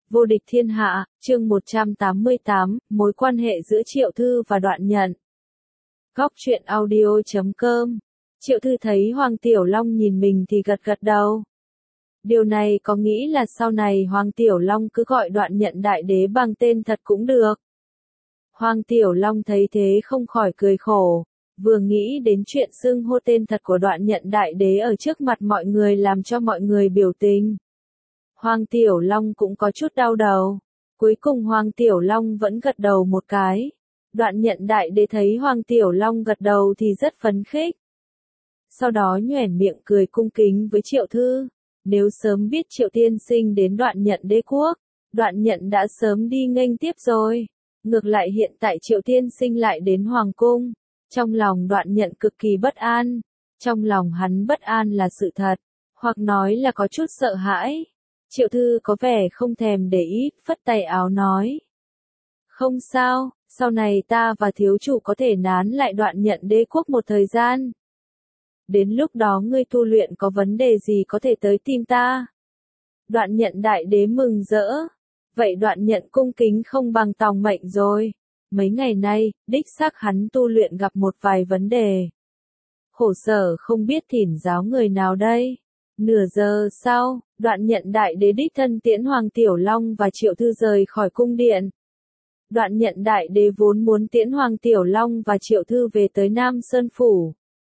Vô địch thiên hạ, chương 188, mối quan hệ giữa Triệu Thư và Đoạn Nhận. Góc truyện audio.com. Triệu Thư thấy Hoàng Tiểu Long nhìn mình thì gật gật đầu. Điều này có nghĩ là sau này Hoàng Tiểu Long cứ gọi Đoạn Nhận đại đế bằng tên thật cũng được. Hoàng Tiểu Long thấy thế không khỏi cười khổ, vừa nghĩ đến chuyện xưng hô tên thật của Đoạn Nhận đại đế ở trước mặt mọi người làm cho mọi người biểu tình. Hoàng Tiểu Long cũng có chút đau đầu. Cuối cùng Hoàng Tiểu Long vẫn gật đầu một cái. Đoạn Nhận đại đế thấy Hoàng Tiểu Long gật đầu thì rất phấn khích. Sau đó nhoẻn miệng cười cung kính với Triệu Thư. Nếu sớm biết Triệu tiên sinh đến Đoạn Nhận đế quốc, Đoạn Nhận đã sớm đi nghênh tiếp rồi. Ngược lại hiện tại Triệu tiên sinh lại đến Hoàng cung. Trong lòng Đoạn Nhận cực kỳ bất an. Trong lòng hắn bất an là sự thật, hoặc nói là có chút sợ hãi. Triệu Thư có vẻ không thèm để ý, phất tay áo nói. Không sao, sau này ta và thiếu chủ có thể nán lại Đoạn Nhận đế quốc một thời gian. Đến lúc đó ngươi tu luyện có vấn đề gì có thể tới tìm ta. Đoạn Nhận đại đế mừng rỡ. Vậy Đoạn Nhận cung kính không bằng tòng mệnh rồi. Mấy ngày nay, đích xác hắn tu luyện gặp một vài vấn đề. Khổ sở không biết thỉnh giáo người nào đây. Nửa giờ sau, Đoạn Nhận đại đế đích thân tiễn Hoàng Tiểu Long và Triệu Thư rời khỏi cung điện. Đoạn Nhận đại đế vốn muốn tiễn Hoàng Tiểu Long và Triệu Thư về tới Nam Sơn Phủ.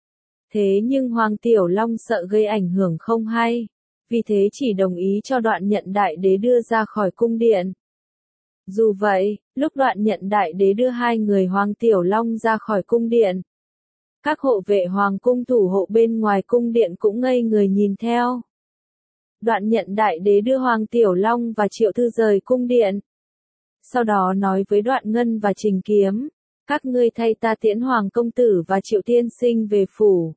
Thế nhưng Hoàng Tiểu Long sợ gây ảnh hưởng không hay, vì thế chỉ đồng ý cho Đoạn Nhận đại đế đưa ra khỏi cung điện. Dù vậy, lúc Đoạn Nhận đại đế đưa hai người Hoàng Tiểu Long ra khỏi cung điện, các hộ vệ hoàng cung thủ hộ bên ngoài cung điện cũng ngây người nhìn theo. Đoạn Nhận đại đế đưa Hoàng Tiểu Long và Triệu Thư rời cung điện. Sau đó nói với Đoạn Ngân và Trình Kiếm, các ngươi thay ta tiễn Hoàng công tử và Triệu tiên sinh về phủ.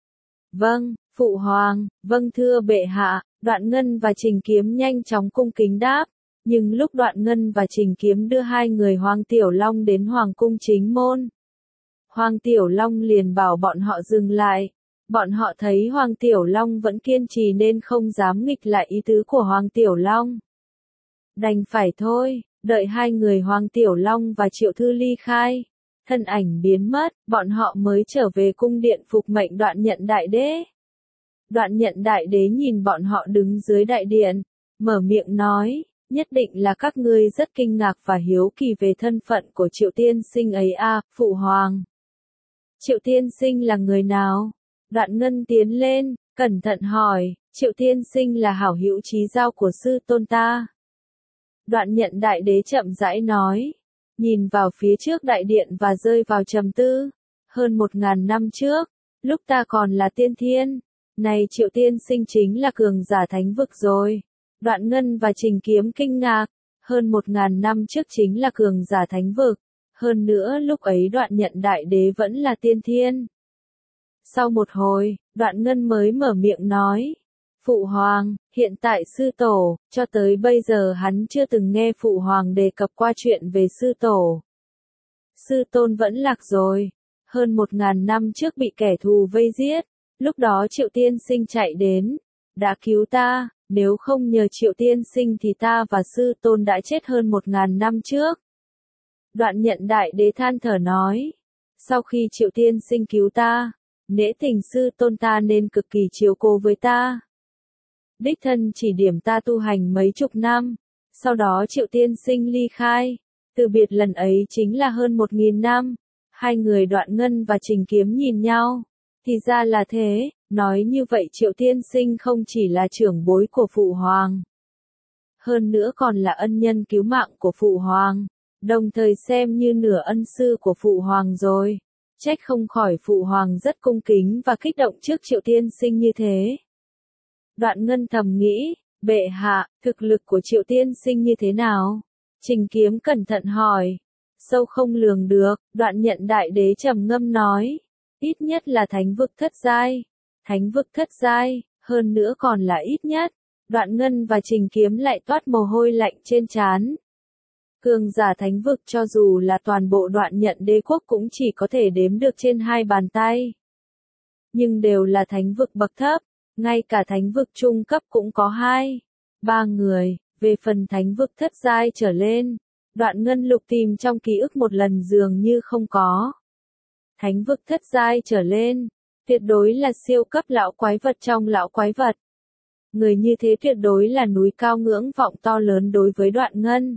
Vâng, phụ hoàng, vâng thưa bệ hạ. Đoạn Ngân và Trình Kiếm nhanh chóng cung kính đáp. Nhưng lúc Đoạn Ngân và Trình Kiếm đưa hai người Hoàng Tiểu Long đến Hoàng cung chính môn, Hoàng Tiểu Long liền bảo bọn họ dừng lại. Bọn họ thấy Hoàng Tiểu Long vẫn kiên trì nên không dám nghịch lại ý tứ của Hoàng Tiểu Long. Đành phải thôi, đợi hai người Hoàng Tiểu Long và Triệu Thư ly khai, thân ảnh biến mất, bọn họ mới trở về cung điện phục mệnh Đoạn Nhận đại đế. Đoạn Nhận đại đế nhìn bọn họ đứng dưới đại điện, mở miệng nói, nhất định là các ngươi rất kinh ngạc và hiếu kỳ về thân phận của Triệu tiên sinh ấy à, phụ hoàng. Triệu tiên sinh là người nào? Đoạn Ngân tiến lên, cẩn thận hỏi, Triệu tiên sinh là hảo hữu chí giao của sư tôn ta. Đoạn Nhận đại đế chậm rãi nói, nhìn vào phía trước đại điện và rơi vào trầm tư. Hơn 1000 năm trước, lúc ta còn là tiên thiên, này Triệu tiên sinh chính là cường giả thánh vực rồi. Đoạn Ngân và Trình Kiếm kinh ngạc, hơn 1000 năm trước chính là cường giả thánh vực. Hơn nữa lúc ấy Đoạn Nhận đại đế vẫn là tiên thiên. Sau một hồi, Đoạn Ngân mới mở miệng nói, phụ hoàng, hiện tại sư tổ, cho tới bây giờ hắn chưa từng nghe phụ hoàng đề cập qua chuyện về sư tổ. Sư tôn vẫn lạc rồi, hơn 1000 năm trước bị kẻ thù vây giết, lúc đó Triệu tiên sinh chạy đến, đã cứu ta, nếu không nhờ Triệu tiên sinh thì ta và sư tôn đã chết hơn 1000 năm trước. Đoạn Nhận đại đế than thở nói, sau khi Triệu tiên sinh cứu ta, nể tình sư tôn ta nên cực kỳ chiếu cố với ta. Đích thân chỉ điểm ta tu hành mấy chục năm, sau đó Triệu tiên sinh ly khai, từ biệt lần ấy chính là hơn 1000 năm. Hai người Đoạn Ngân và Trình Kiếm nhìn nhau, thì ra là thế, nói như vậy Triệu tiên sinh không chỉ là trưởng bối của phụ hoàng, hơn nữa còn là ân nhân cứu mạng của phụ hoàng, đồng thời xem như nửa ân sư của phụ hoàng rồi. Trách không khỏi phụ hoàng rất cung kính và kích động trước Triệu tiên sinh như thế. Đoạn Ngân thầm nghĩ, bệ hạ, thực lực của Triệu tiên sinh như thế nào? Trình Kiếm cẩn thận hỏi. Sâu không lường được, Đoạn Nhận đại đế trầm ngâm nói. Ít nhất là thánh vực thất giai. Thánh vực thất giai, hơn nữa còn là ít nhất. Đoạn Ngân và Trình Kiếm lại toát mồ hôi lạnh trên trán. Cường giả thánh vực cho dù là toàn bộ Đoạn Nhận đế quốc cũng chỉ có thể đếm được trên 2 bàn tay. Nhưng đều là thánh vực bậc thấp, ngay cả thánh vực trung cấp cũng có 2, 3 người, Về phần thánh vực thất giai trở lên, Đoạn Ngân lục tìm trong ký ức một lần dường như không có. Thánh vực thất giai trở lên, tuyệt đối là siêu cấp lão quái vật trong lão quái vật. Người như thế tuyệt đối là núi cao ngưỡng vọng to lớn đối với Đoạn Ngân.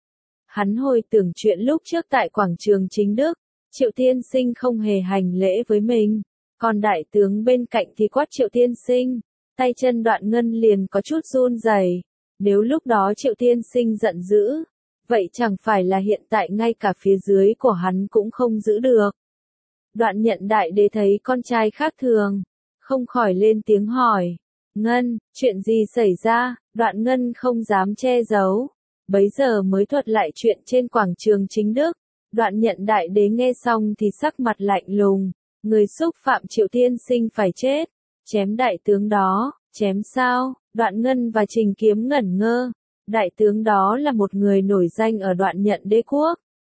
Hắn hồi tưởng chuyện lúc trước tại quảng trường chính Đức, Triệu Tiên Sinh không hề hành lễ với mình, còn đại tướng bên cạnh thì quát Triệu Tiên Sinh, tay chân Đoạn Ngân liền có chút run rẩy. Nếu lúc đó Triệu Tiên Sinh giận dữ, vậy chẳng phải là hiện tại ngay cả phía dưới của hắn cũng không giữ được. Đoạn Nhận Đại Đế thấy con trai khác thường, không khỏi lên tiếng hỏi, Ngân, chuyện gì xảy ra? Đoạn Ngân không dám che giấu, bấy giờ mới thuật lại chuyện trên quảng trường chính Đức. Đoạn Nhận Đại Đế nghe xong thì sắc mặt lạnh lùng, người xúc phạm Triệu Tiên Sinh phải chết, chém đại tướng đó, chém sao? Đoạn Ngân và Trình Kiếm ngẩn ngơ, đại tướng đó là một người nổi danh ở Đoạn Nhận Đế quốc.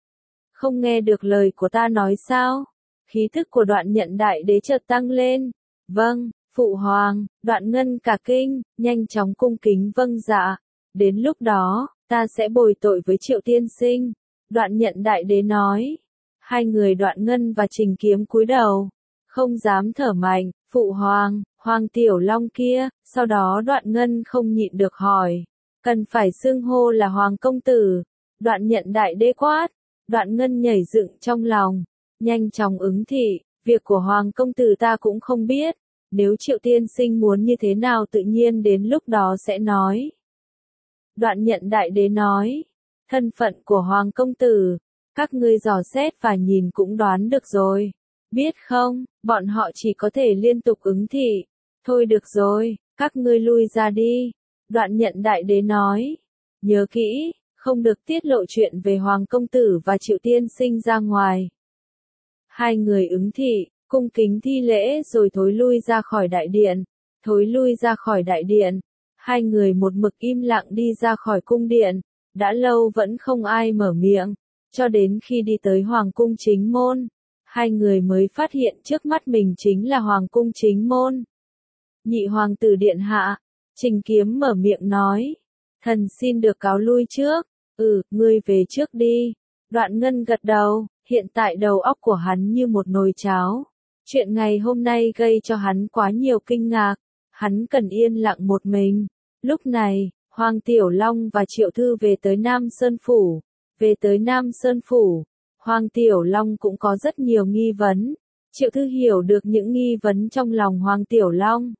Không nghe được lời của ta nói sao? Khí thức của Đoạn Nhận Đại Đế chợt tăng lên. Vâng, Phụ Hoàng. Đoạn Ngân cả kinh, nhanh chóng cung kính vâng dạ. Đến lúc đó, ta sẽ bồi tội với Triệu Tiên Sinh. Đoạn Nhận Đại Đế nói. Hai người Đoạn Ngân và Trình Kiếm cúi đầu, không dám thở mạnh. Phụ Hoàng, Hoàng Tiểu Long kia. Sau đó Đoạn Ngân không nhịn được hỏi, cần phải xưng hô là Hoàng công tử? Đoạn Nhận Đại Đế quát. Đoạn Ngân nhảy dựng trong lòng, nhanh chóng ứng thị, việc của Hoàng công tử ta cũng không biết, nếu Triệu Tiên Sinh muốn như thế nào tự nhiên đến lúc đó sẽ nói. Đoạn Nhận Đại Đế nói, thân phận của Hoàng công tử, các ngươi dò xét và nhìn cũng đoán được rồi, biết không? Bọn họ chỉ có thể liên tục ứng thị. Thôi được rồi, các ngươi lui ra đi. Đoạn Nhận Đại Đế nói, nhớ kỹ, không được tiết lộ chuyện về Hoàng công tử và Triệu Tiên Sinh ra ngoài. Hai người ứng thị, cung kính thi lễ rồi thối lui ra khỏi đại điện. Thối lui ra khỏi đại điện, hai người một mực im lặng đi ra khỏi cung điện. Đã lâu vẫn không ai mở miệng, cho đến khi đi tới Hoàng cung chính môn, hai người mới phát hiện trước mắt mình chính là Hoàng cung chính môn. Nhị hoàng tử điện hạ, Trình Kiếm mở miệng nói, thần xin được cáo lui trước. Ngươi về trước đi. Đoạn Ngân gật đầu, hiện tại đầu óc của hắn như một nồi cháo. Chuyện ngày hôm nay gây cho hắn quá nhiều kinh ngạc, hắn cần yên lặng một mình. Lúc này, Hoàng Tiểu Long và Triệu Thư về tới Nam Sơn Phủ. Về tới Nam Sơn Phủ, Hoàng Tiểu Long cũng có rất nhiều nghi vấn. Triệu Thư hiểu được những nghi vấn trong lòng Hoàng Tiểu Long.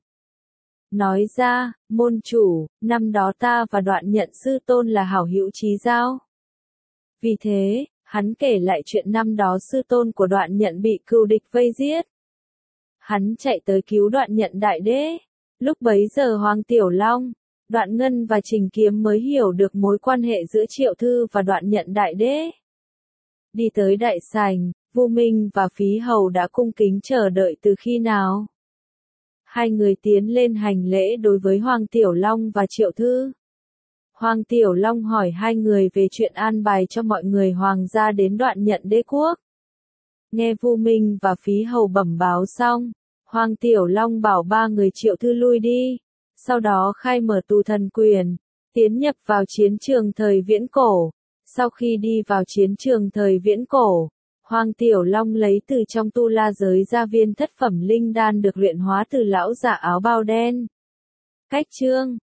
Nói ra, môn chủ, năm đó ta và Đoạn Nhận sư tôn là hảo hữu chí giao. Vì thế, hắn kể lại chuyện năm đó sư tôn của Đoạn Nhận bị cừu địch vây giết. Hắn chạy tới cứu Đoạn Nhận Đại Đế. Lúc bấy giờ Hoàng Tiểu Long, Đoạn Ngân và Trình Kiếm mới hiểu được mối quan hệ giữa Triệu Thư và Đoạn Nhận Đại Đế. Đi tới đại sảnh, Vu Minh và Phí Hầu đã cung kính chờ đợi từ khi nào? Hai người tiến lên hành lễ đối với Hoàng Tiểu Long và Triệu Thư. Hoàng Tiểu Long hỏi hai người về chuyện an bài cho mọi người hoàng gia đến Đoạn Nhận Đế quốc. Nghe Vu Minh và Phí Hầu bẩm báo xong, Hoàng Tiểu Long bảo ba người Triệu Thư lui đi, sau đó khai mở tù thần quyền, tiến nhập vào chiến trường thời viễn cổ. Sau khi đi vào chiến trường thời viễn cổ, Hoàng Tiểu Long lấy từ trong tu la giới ra viên thất phẩm linh đan được luyện hóa từ lão giả áo bào đen. Cách chương